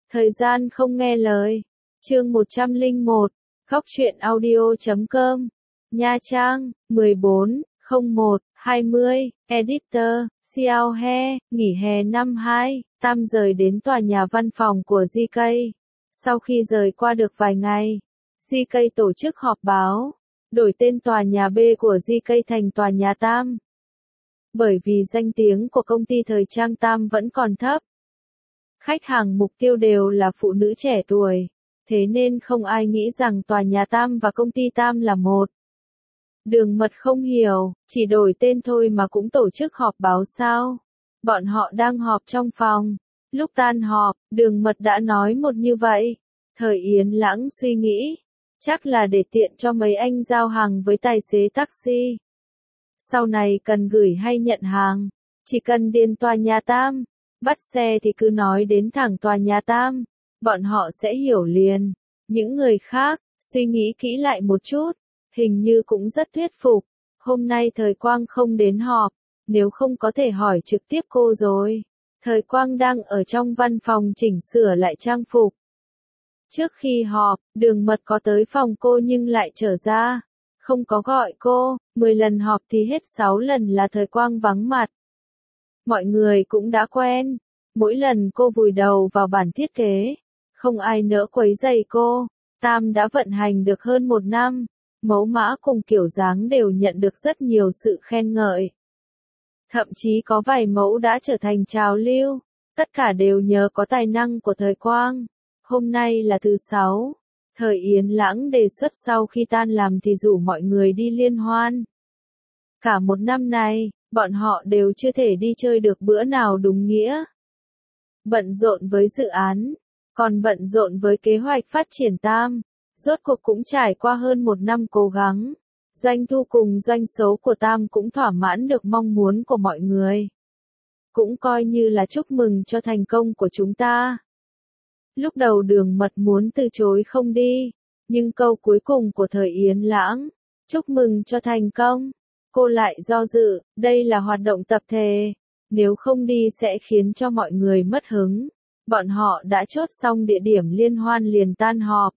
Thời gian không nghe lời. Chương 101. Góc truyện audio.com. Nha Trang, 14/01/20. Editor, Xiao He. Nghỉ hè năm 2, Tam rời đến tòa nhà văn phòng của GK. Sau khi rời qua được vài ngày, GK tổ chức họp báo, đổi tên tòa nhà B của GK thành tòa nhà Tam. Bởi vì danh tiếng của công ty thời trang Tam vẫn còn thấp. Khách hàng mục tiêu đều là phụ nữ trẻ tuổi, thế nên không ai nghĩ rằng tòa nhà Tam và công ty Tam là một. Đường Mật không hiểu, chỉ đổi tên thôi mà cũng tổ chức họp báo sao? Bọn họ đang họp trong phòng. Lúc tan họp, Đường Mật đã nói một như vậy. Thời Yến Lãng suy nghĩ, chắc là để tiện cho mấy anh giao hàng với tài xế taxi. Sau này cần gửi hay nhận hàng, chỉ cần điền tòa nhà Tam, bắt xe thì cứ nói đến thẳng tòa nhà Tam, bọn họ sẽ hiểu liền. Những người khác, suy nghĩ kỹ lại một chút, hình như cũng rất thuyết phục. Hôm nay Thời Quang không đến họp, nếu không có thể hỏi trực tiếp cô rồi. Thời Quang đang ở trong văn phòng chỉnh sửa lại trang phục. Trước khi họp, Đường Mật có tới phòng cô nhưng lại trở ra, không có gọi cô. 10 lần họp thì hết 6 lần là Thời Quang vắng mặt. Mọi người cũng đã quen, mỗi lần cô vùi đầu vào bản thiết kế, không ai nỡ quấy rầy cô. Tam đã vận hành được hơn 1 năm, mẫu mã cùng kiểu dáng đều nhận được rất nhiều sự khen ngợi. Thậm chí có vài mẫu đã trở thành trào lưu, tất cả đều nhờ có tài năng của Thời Quang. Hôm nay là thứ 6, Thời Yến Lãng đề xuất sau khi tan làm thì rủ mọi người đi liên hoan. Cả một năm này, bọn họ đều chưa thể đi chơi được bữa nào đúng nghĩa. Bận rộn với dự án, còn bận rộn với kế hoạch phát triển Tam, rốt cuộc cũng trải qua hơn 1 năm cố gắng. Doanh thu cùng doanh số của Tam cũng thỏa mãn được mong muốn của mọi người. Cũng coi như là chúc mừng cho thành công của chúng ta. Lúc đầu Đường Mật muốn từ chối không đi, nhưng câu cuối cùng của Thời Yến Lãng, chúc mừng cho thành công, cô lại do dự. Đây là hoạt động tập thể, nếu không đi sẽ khiến cho mọi người mất hứng. Bọn họ đã chốt xong địa điểm liên hoan liền tan họp.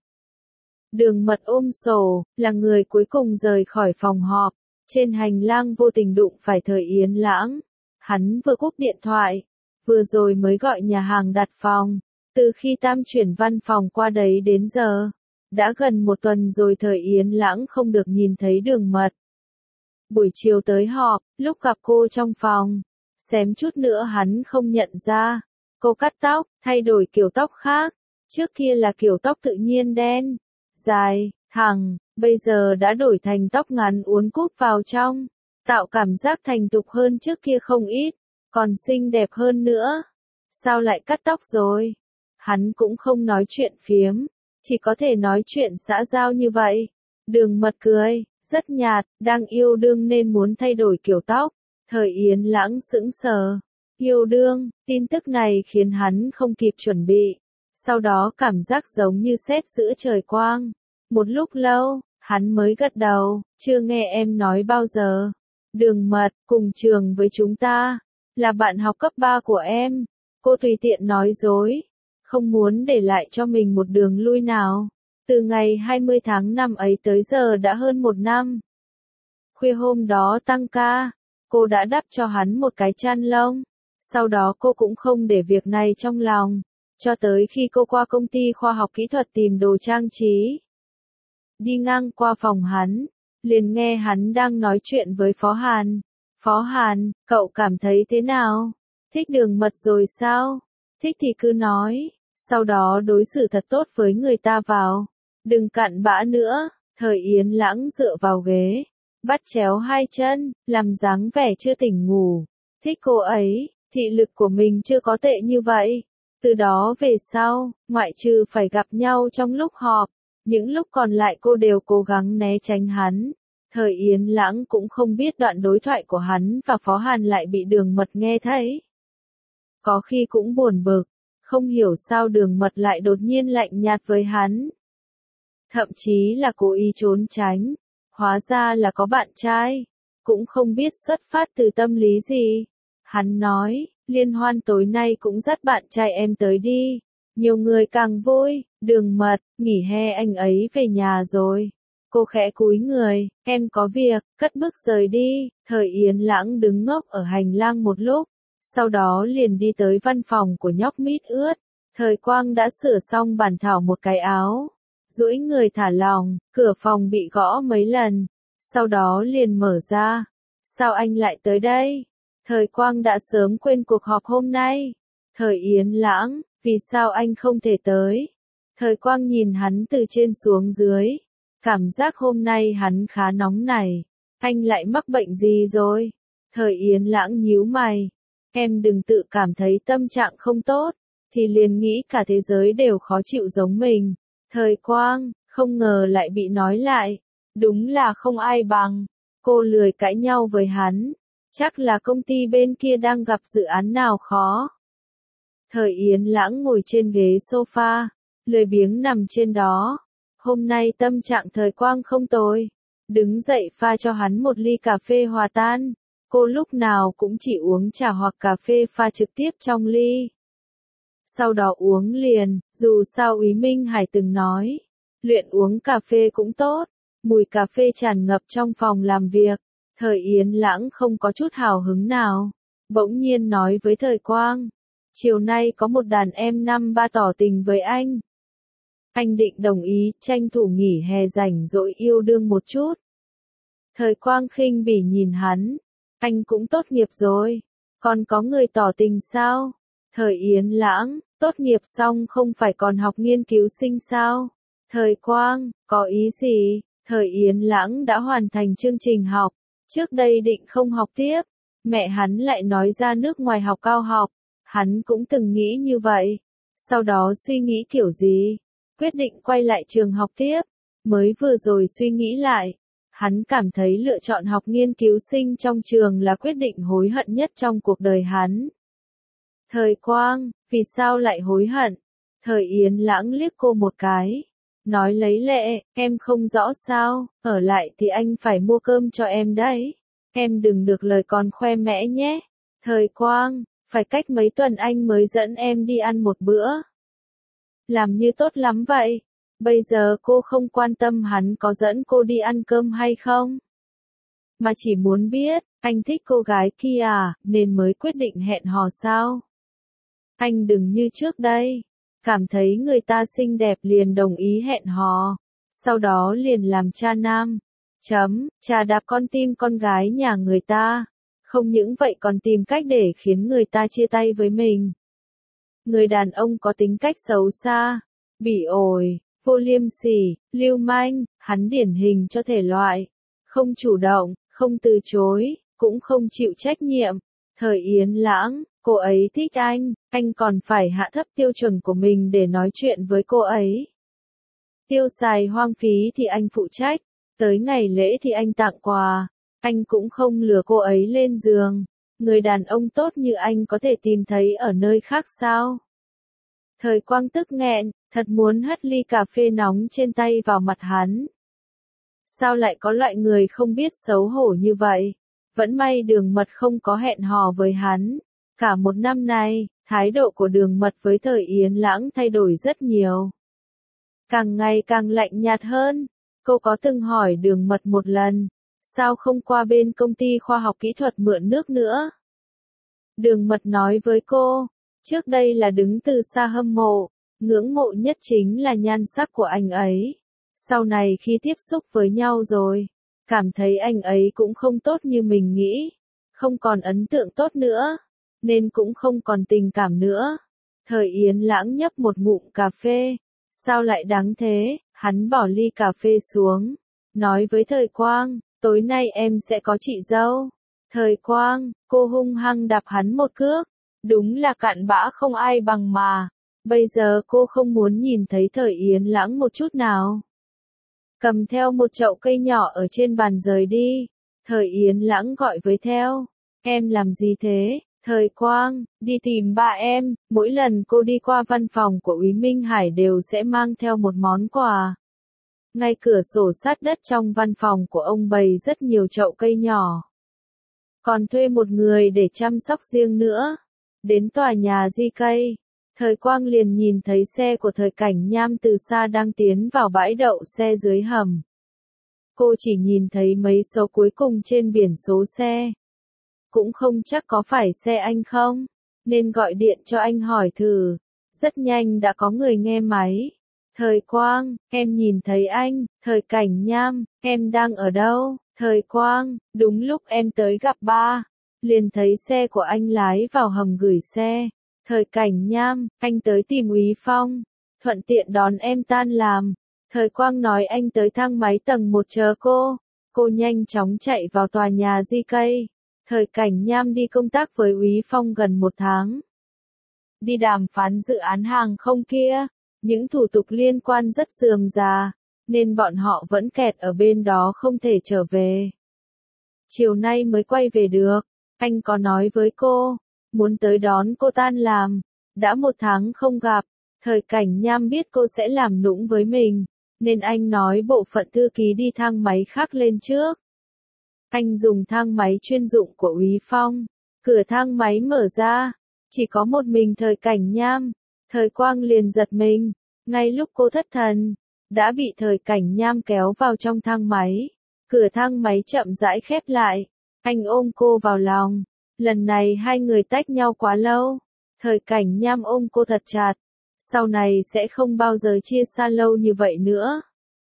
Đường Mật ôm sổ, là người cuối cùng rời khỏi phòng họp. Trên hành lang vô tình đụng phải Thời Yến Lãng. Hắn vừa cúp điện thoại, vừa rồi mới gọi nhà hàng đặt phòng. Từ khi Tam chuyển văn phòng qua đấy đến giờ, đã gần 1 tuần rồi Thời Yến Lãng không được nhìn thấy Đường Mật. Buổi chiều tới họp, lúc gặp cô trong phòng, xém chút nữa hắn không nhận ra. Cô cắt tóc, thay đổi kiểu tóc khác. Trước kia là kiểu tóc tự nhiên đen, dài, thẳng, bây giờ đã đổi thành tóc ngắn uốn cúp vào trong, tạo cảm giác thành thục hơn trước kia không ít, còn xinh đẹp hơn nữa. Sao lại cắt tóc rồi? Hắn cũng không nói chuyện phiếm, chỉ có thể nói chuyện xã giao như vậy. Đường Mật cười, rất nhạt, đang yêu đương nên muốn thay đổi kiểu tóc. Thời Yến Lãng sững sờ. Yêu đương, tin tức này khiến hắn không kịp chuẩn bị. Sau đó cảm giác giống như sét giữa trời quang. Một lúc lâu, hắn mới gật đầu, chưa nghe em nói bao giờ. Đường Mật, cùng trường với chúng ta, là bạn học cấp 3 của em. Cô tùy tiện nói dối, không muốn để lại cho mình một đường lui nào. Từ ngày 20 tháng 5 ấy tới giờ đã hơn 1 năm. Khuya hôm đó tăng ca, cô đã đắp cho hắn một cái chăn lông. Sau đó cô cũng không để việc này trong lòng, cho tới khi cô qua công ty khoa học kỹ thuật tìm đồ trang trí. Đi ngang qua phòng hắn, liền nghe hắn đang nói chuyện với Phó Hàn. Phó Hàn, cậu cảm thấy thế nào? Thích Đường Mật rồi sao? Thích thì cứ nói, sau đó đối xử thật tốt với người ta vào. Đừng cặn bã nữa. Thời Yến Lãng dựa vào ghế, bắt chéo hai chân, làm dáng vẻ chưa tỉnh ngủ. Thích cô ấy, thị lực của mình chưa có tệ như vậy. Từ đó về sau, ngoại trừ phải gặp nhau trong lúc họp, những lúc còn lại cô đều cố gắng né tránh hắn. Thời Yến Lãng cũng không biết đoạn đối thoại của hắn và Phó Hàn lại bị Đường Mật nghe thấy. Có khi cũng buồn bực, không hiểu sao Đường Mật lại đột nhiên lạnh nhạt với hắn. Thậm chí là cố ý trốn tránh, hóa ra là có bạn trai, cũng không biết xuất phát từ tâm lý gì. Hắn nói, liên hoan tối nay cũng dắt bạn trai em tới đi. Nhiều người càng vui, Đường Mật, nghỉ hè anh ấy về nhà rồi. Cô khẽ cúi người, em có việc, cất bước rời đi, Thời Yến Lãng đứng ngốc ở hành lang một lúc, sau đó liền đi tới văn phòng của nhóc mít ướt. Thời Quang đã sửa xong bản thảo một cái áo, duỗi người thả lỏng, cửa phòng bị gõ mấy lần, sau đó liền mở ra. Sao anh lại tới đây? Thời Quang đã sớm quên cuộc họp hôm nay. Thời Yến Lãng, vì sao anh không thể tới? Thời Quang nhìn hắn từ trên xuống dưới. Cảm giác hôm nay hắn khá nóng này. Anh lại mắc bệnh gì rồi? Thời Yến Lãng nhíu mày. Em đừng tự cảm thấy tâm trạng không tốt, thì liền nghĩ cả thế giới đều khó chịu giống mình. Thời Quang, không ngờ lại bị nói lại. Đúng là không ai bằng. Cô lười cãi nhau với hắn. Chắc là công ty bên kia đang gặp dự án nào khó. Thời Yến Lãng ngồi trên ghế sofa, lười biếng nằm trên đó. Hôm nay tâm trạng Thời Quang không tồi. Đứng dậy pha cho hắn một ly cà phê hòa tan. Cô lúc nào cũng chỉ uống trà hoặc cà phê pha trực tiếp trong ly. Sau đó uống liền, dù sao Úy Minh Hải từng nói, luyện uống cà phê cũng tốt. Mùi cà phê tràn ngập trong phòng làm việc. Thời Yến Lãng không có chút hào hứng nào. Bỗng nhiên nói với Thời Quang. Chiều nay có một đàn em năm ba tỏ tình với anh. Anh định đồng ý, tranh thủ nghỉ hè rảnh rỗi yêu đương một chút. Thời Quang khinh bỉ nhìn hắn. Anh cũng tốt nghiệp rồi. Còn có người tỏ tình sao? Thời Yến Lãng, tốt nghiệp xong không phải còn học nghiên cứu sinh sao? Thời Quang, có ý gì? Thời Yến Lãng đã hoàn thành chương trình học. Trước đây định không học tiếp. Mẹ hắn lại nói ra nước ngoài học cao học. Hắn cũng từng nghĩ như vậy. Sau đó suy nghĩ kiểu gì? Quyết định quay lại trường học tiếp. Mới vừa rồi suy nghĩ lại. Hắn cảm thấy lựa chọn học nghiên cứu sinh trong trường là quyết định hối hận nhất trong cuộc đời hắn. Thời Quang, vì sao lại hối hận? Thời Yến Lãng liếc cô một cái. Nói lấy lệ, em không rõ sao, ở lại thì anh phải mua cơm cho em đấy. Em đừng được lời còn khoe mẽ nhé. Thời Quang, phải cách mấy tuần anh mới dẫn em đi ăn một bữa. Làm như tốt lắm vậy. Bây giờ cô không quan tâm hắn có dẫn cô đi ăn cơm hay không. Mà chỉ muốn biết, anh thích cô gái kia à, nên mới quyết định hẹn hò sao. Anh đừng như trước đây. Cảm thấy người ta xinh đẹp liền đồng ý hẹn hò. Sau đó liền làm cha nam. Trà đạp con tim con gái nhà người ta. Không những vậy còn tìm cách để khiến người ta chia tay với mình. Người đàn ông có tính cách xấu xa, bỉ ổi, vô liêm sỉ, lưu manh, hắn điển hình cho thể loại. Không chủ động, không từ chối, cũng không chịu trách nhiệm. Thời Yến Lãng, cô ấy thích anh còn phải hạ thấp tiêu chuẩn của mình để nói chuyện với cô ấy. Tiêu xài hoang phí thì anh phụ trách, tới ngày lễ thì anh tặng quà, anh cũng không lừa cô ấy lên giường. Người đàn ông tốt như anh có thể tìm thấy ở nơi khác sao? Thời Quang tức nghẹn, thật muốn hất ly cà phê nóng trên tay vào mặt hắn. Sao lại có loại người không biết xấu hổ như vậy? Vẫn may Đường Mật không có hẹn hò với hắn. Cả một năm nay, thái độ của Đường Mật với Thời Yến Lãng thay đổi rất nhiều. Càng ngày càng lạnh nhạt hơn. Cô có từng hỏi Đường Mật một lần, sao không qua bên công ty khoa học kỹ thuật mượn nước nữa? Đường Mật nói với cô, trước đây là đứng từ xa hâm mộ, ngưỡng mộ nhất chính là nhan sắc của anh ấy. Sau này khi tiếp xúc với nhau rồi, cảm thấy anh ấy cũng không tốt như mình nghĩ, không còn ấn tượng tốt nữa, nên cũng không còn tình cảm nữa. Thời Yến Lãng nhấp một ngụm cà phê, sao lại đáng thế, hắn bỏ ly cà phê xuống, nói với Thời Quang, tối nay em sẽ có chị dâu. Thời Quang, cô hung hăng đạp hắn một cước, đúng là cặn bã không ai bằng mà. Bây giờ cô không muốn nhìn thấy Thời Yến Lãng một chút nào. Cầm theo một chậu cây nhỏ ở trên bàn rời đi. Thời Yến Lãng gọi với theo. Em làm gì thế? Thời Quang, đi tìm ba em. Mỗi lần cô đi qua văn phòng của Úy Minh Hải đều sẽ mang theo một món quà. Ngay cửa sổ sát đất trong văn phòng của ông bày rất nhiều chậu cây nhỏ. Còn thuê một người để chăm sóc riêng nữa. Đến tòa nhà GK, Thời Quang liền nhìn thấy xe của Thời Cảnh Nham từ xa đang tiến vào bãi đậu xe dưới hầm. Cô chỉ nhìn thấy mấy số cuối cùng trên biển số xe. Cũng không chắc có phải xe anh không, nên gọi điện cho anh hỏi thử. Rất nhanh đã có người nghe máy. Thời Quang, em nhìn thấy anh. Thời Cảnh Nham, em đang ở đâu? Thời Quang, đúng lúc em tới gặp ba. Liền thấy xe của anh lái vào hầm gửi xe. Thời Cảnh Nham, anh tới tìm Úy Phong. Thuận tiện đón em tan làm. Thời Quang nói anh tới thang máy tầng 1 chờ cô. Cô nhanh chóng chạy vào tòa nhà GK. Thời Cảnh Nham đi công tác với Úy Phong gần 1 tháng. Đi đàm phán dự án hàng không kia. Những thủ tục liên quan rất rườm rà, nên bọn họ vẫn kẹt ở bên đó không thể trở về. Chiều nay mới quay về được. Anh có nói với cô, muốn tới đón cô tan làm. Đã 1 tháng không gặp. Thời Cảnh Nham biết cô sẽ làm nũng với mình, nên anh nói bộ phận thư ký đi thang máy khác lên trước. Anh dùng thang máy chuyên dụng của Úy Phong. Cửa thang máy mở ra, chỉ có một mình Thời Cảnh Nham. Thời Quang liền giật mình, ngay lúc cô thất thần, đã bị Thời Cảnh Nham kéo vào trong thang máy. Cửa thang máy chậm rãi khép lại, anh ôm cô vào lòng. Lần này hai người tách nhau quá lâu. Thời Cảnh Nham ôm cô thật chặt. Sau này sẽ không bao giờ chia xa lâu như vậy nữa.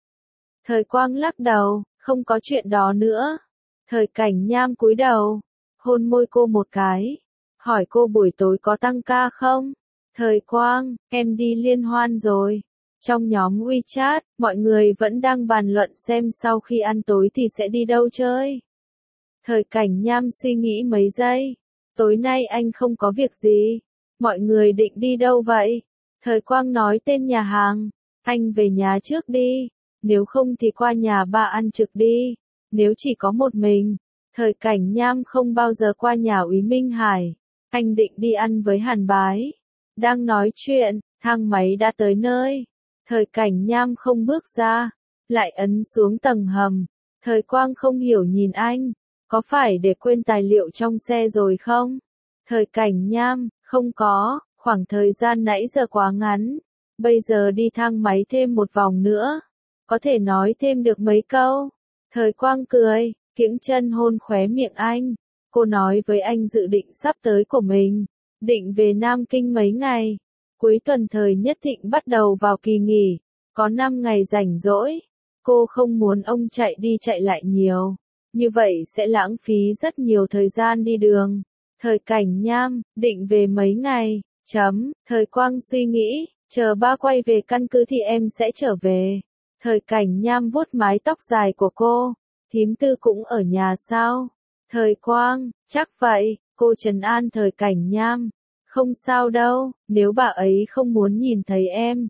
Thời Quang lắc đầu, không có chuyện đó nữa. Thời Cảnh Nham cúi đầu, hôn môi cô một cái, hỏi cô buổi tối có tăng ca không? Thời Quang, em đi liên hoan rồi. Trong nhóm WeChat, mọi người vẫn đang bàn luận xem sau khi ăn tối thì sẽ đi đâu chơi. Thời Cảnh Nham suy nghĩ mấy giây. Tối nay anh không có việc gì. Mọi người định đi đâu vậy? Thời Quang nói tên nhà hàng. Anh về nhà trước đi. Nếu không thì qua nhà ba ăn trực đi. Nếu chỉ có một mình, Thời Cảnh Nham không bao giờ qua nhà Úy Minh Hải. Anh định đi ăn với Hàn Bái. Đang nói chuyện, thang máy đã tới nơi. Thời Cảnh Nham không bước ra, lại ấn xuống tầng hầm. Thời Quang không hiểu nhìn anh, có phải để quên tài liệu trong xe rồi không? Thời Cảnh Nham, không có, khoảng thời gian nãy giờ quá ngắn. Bây giờ đi thang máy thêm một vòng nữa, có thể nói thêm được mấy câu. Thời Quang cười, kiễng chân hôn khóe miệng anh. Cô nói với anh dự định sắp tới của mình, định về Nam Kinh mấy ngày. Cuối tuần Thời Nhất Thịnh bắt đầu vào kỳ nghỉ, có 5 ngày rảnh rỗi. Cô không muốn ông chạy đi chạy lại nhiều, như vậy sẽ lãng phí rất nhiều thời gian đi đường. Thời Cảnh Nham, định về mấy ngày, Thời Quang suy nghĩ, chờ ba quay về căn cứ thì em sẽ trở về. Thời Cảnh Nham vuốt mái tóc dài của cô, thím Tư cũng ở nhà sao? Thời Quang, chắc vậy, cô trấn an Thời Cảnh Nham. Không sao đâu, nếu bà ấy không muốn nhìn thấy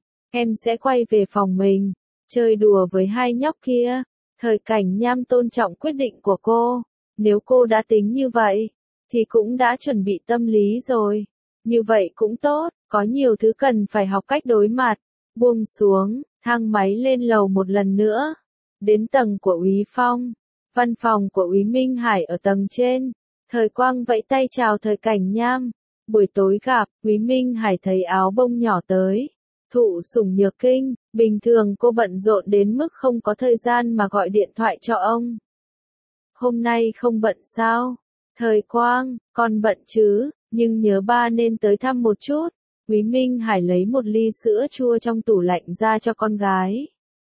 em sẽ quay về phòng mình, chơi đùa với hai nhóc kia. Thời Cảnh Nham tôn trọng quyết định của cô, nếu cô đã tính như vậy, thì cũng đã chuẩn bị tâm lý rồi. Như vậy cũng tốt, có nhiều thứ cần phải học cách đối mặt. Buông xuống, thang máy lên lầu một lần nữa. Đến tầng của Úy Phong, văn phòng của Úy Minh Hải ở tầng trên. Thời Quang vẫy tay chào Thời Cảnh Nham. Buổi tối gặp, Úy Minh Hải thấy áo bông nhỏ tới. Thụ sủng nhược kinh, bình thường cô bận rộn đến mức không có thời gian mà gọi điện thoại cho ông. Hôm nay không bận sao? Thời Quang, con bận chứ, nhưng nhớ ba nên tới thăm một chút. Úy Minh Hải lấy một ly sữa chua trong tủ lạnh ra cho con gái.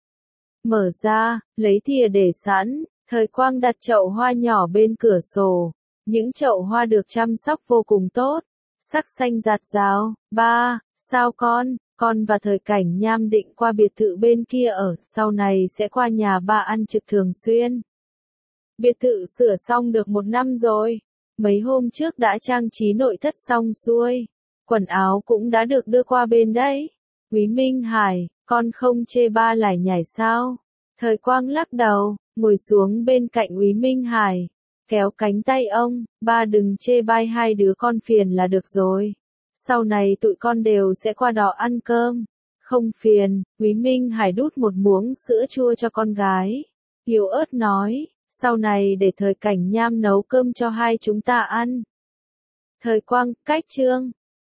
Mở ra, lấy thìa để sẵn, Thời Quang đặt chậu hoa nhỏ bên cửa sổ. Những chậu hoa được chăm sóc vô cùng tốt, sắc xanh rạt rào. Ba, sao con và Thời Cảnh Nham định qua biệt thự bên kia ở, sau này sẽ qua nhà ba ăn trực thường xuyên. Biệt thự sửa xong được 1 năm rồi, mấy hôm trước đã trang trí nội thất xong xuôi, quần áo cũng đã được đưa qua bên đấy. Úy Minh Hải, con không chê ba lải nhải sao? Thời Quang lắc đầu, ngồi xuống bên cạnh Úy Minh Hải, kéo cánh tay ông, ba đừng chê bai hai đứa con phiền là được rồi. Sau này tụi con đều sẽ qua đó ăn cơm. Không phiền, Úy Minh Hải đút một muỗng sữa chua cho con gái. Yếu ớt nói, sau này để Thời Cảnh Nham nấu cơm cho hai chúng ta ăn. Thời Quang, cách chương.